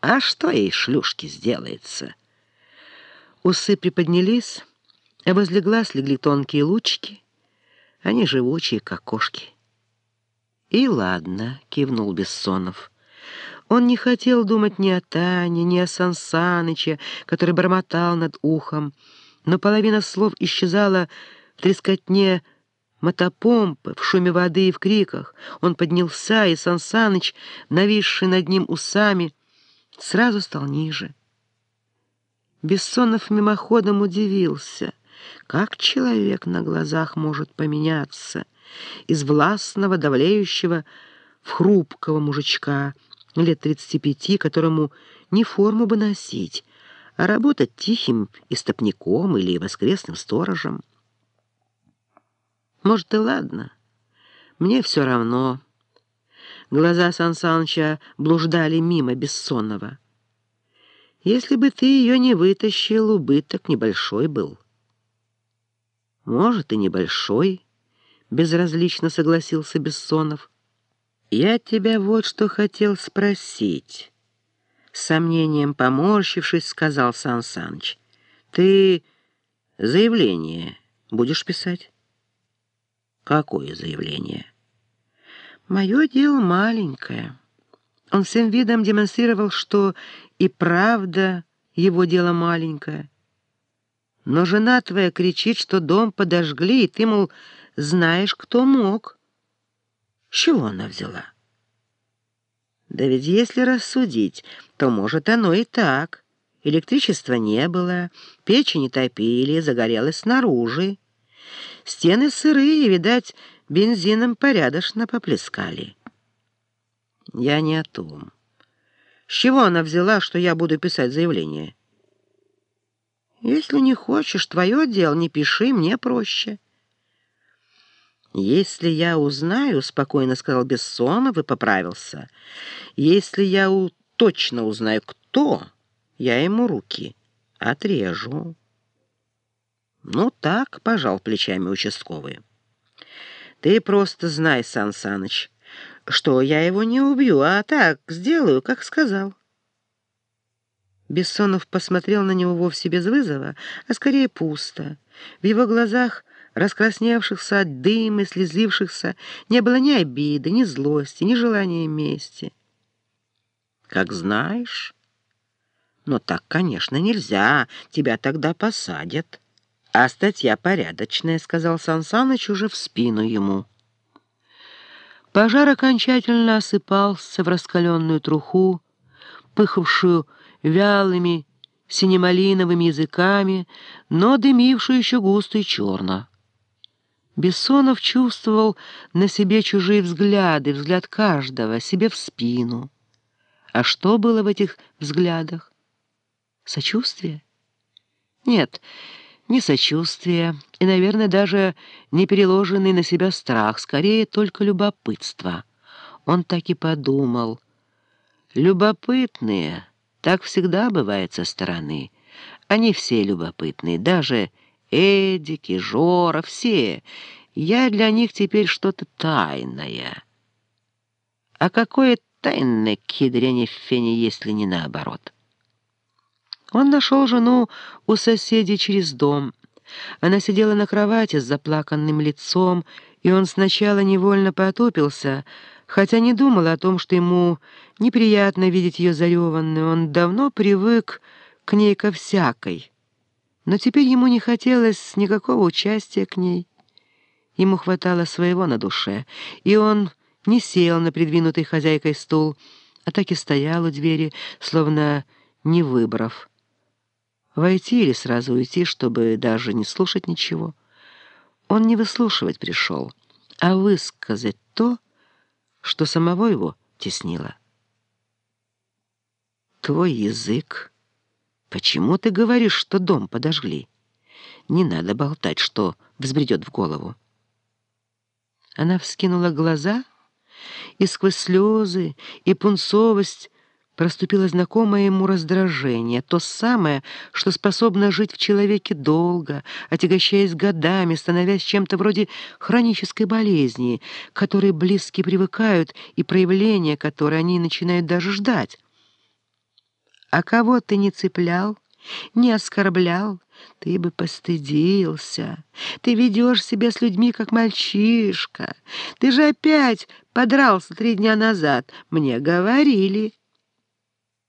А что ей, шлюшки, сделается? Усы приподнялись, а возле глаз легли тонкие лучики. Они живучие, как кошки. «И ладно», — кивнул Бессонов. Он не хотел думать ни о Тане, ни о Сан Саныче, который бормотал над ухом, но половина слов исчезала в трескотне мотопомпы, в шуме воды и в криках. Он поднялся, и Сан Саныч, нависший над ним усами, сразу стал ниже. Бессонов мимоходом удивился, как человек на глазах может поменяться из властного, давлеющего в хрупкого мужичка лет 35, которому не форму бы носить, а работать тихим истопником или воскресным сторожем. Может, и ладно, мне все равно. Глаза Сан Саныча блуждали мимо Бессонова. Если бы ты ее не вытащил, убыток небольшой был. Может, и небольшой, безразлично согласился Бессонов. Я тебя вот что хотел спросить. С сомнением поморщившись, сказал Сан Саныч. Ты заявление будешь писать? Какое заявление? Мое дело маленькое. Он всем видом демонстрировал, что и правда его дело маленькое. Но жена твоя кричит, что дом подожгли, и ты, мол, знаешь, кто мог. С чего она взяла? Да ведь если рассудить, то, может, оно и так. Электричества не было, печи не топили, загорелось снаружи. Стены сырые, видать, бензином порядочно поплескали. Я не о том. С чего она взяла, что я буду писать заявление? Если не хочешь, твое дело, не пиши, мне проще. Если я узнаю, — спокойно сказал Бессонов и поправился, — если я точно узнаю, кто, я ему руки отрежу. Ну так, — пожал плечами участковый. Ты просто знай, Сан Саныч, что я его не убью, а так сделаю, как сказал. Бессонов посмотрел на него вовсе без вызова, а скорее пусто. В его глазах, раскрасневшихся от дыма и слезлившихся, не было ни обиды, ни злости, ни желания мести. «Как знаешь. Но так, конечно, нельзя, тебя тогда посадят. А статья порядочная», — сказал Сан Саныч уже в спину ему. Пожар окончательно осыпался в раскаленную труху, пыхавшую вялыми синемалиновыми языками, но дымившую еще густо и черно. Бессонов чувствовал на себе чужие взгляды, взгляд каждого, себе в спину. А что было в этих взглядах? Сочувствие? Нет, не сочувствие, и, наверное, даже не переложенный на себя страх, скорее только любопытство. Он так и подумал. Любопытные, так всегда бывает со стороны. Они все любопытные, даже Эдик и Жора, все. Я для них теперь что-то тайное. А какое тайное кедряне в фене, если не наоборот? Он нашел жену у соседей через дом. Она сидела на кровати с заплаканным лицом, и он сначала невольно потупился, хотя не думал о том, что ему неприятно видеть ее зареванной. Он давно привык к ней ко всякой. Но теперь ему не хотелось никакого участия к ней. Ему хватало своего на душе, и он не сел на придвинутый хозяйкой стул, а так и стоял у двери, словно не выбрав, войти или сразу уйти, чтобы даже не слушать ничего. Он не выслушивать пришел, а высказать то, что самого его теснило. «Твой язык. Почему ты говоришь, что дом подожгли? Не надо болтать, что взбредет в голову». Она вскинула глаза, и сквозь слезы и пунцовость проступило знакомое ему раздражение, то самое, что способно жить в человеке долго, отягощаясь годами, становясь чем-то вроде хронической болезни, к которой близкие привыкают и проявления которой они начинают даже ждать. А кого ты не цеплял, не оскорблял, ты бы постыдился. Ты ведешь себя с людьми, как мальчишка. Ты же опять подрался 3 дня назад. Мне говорили».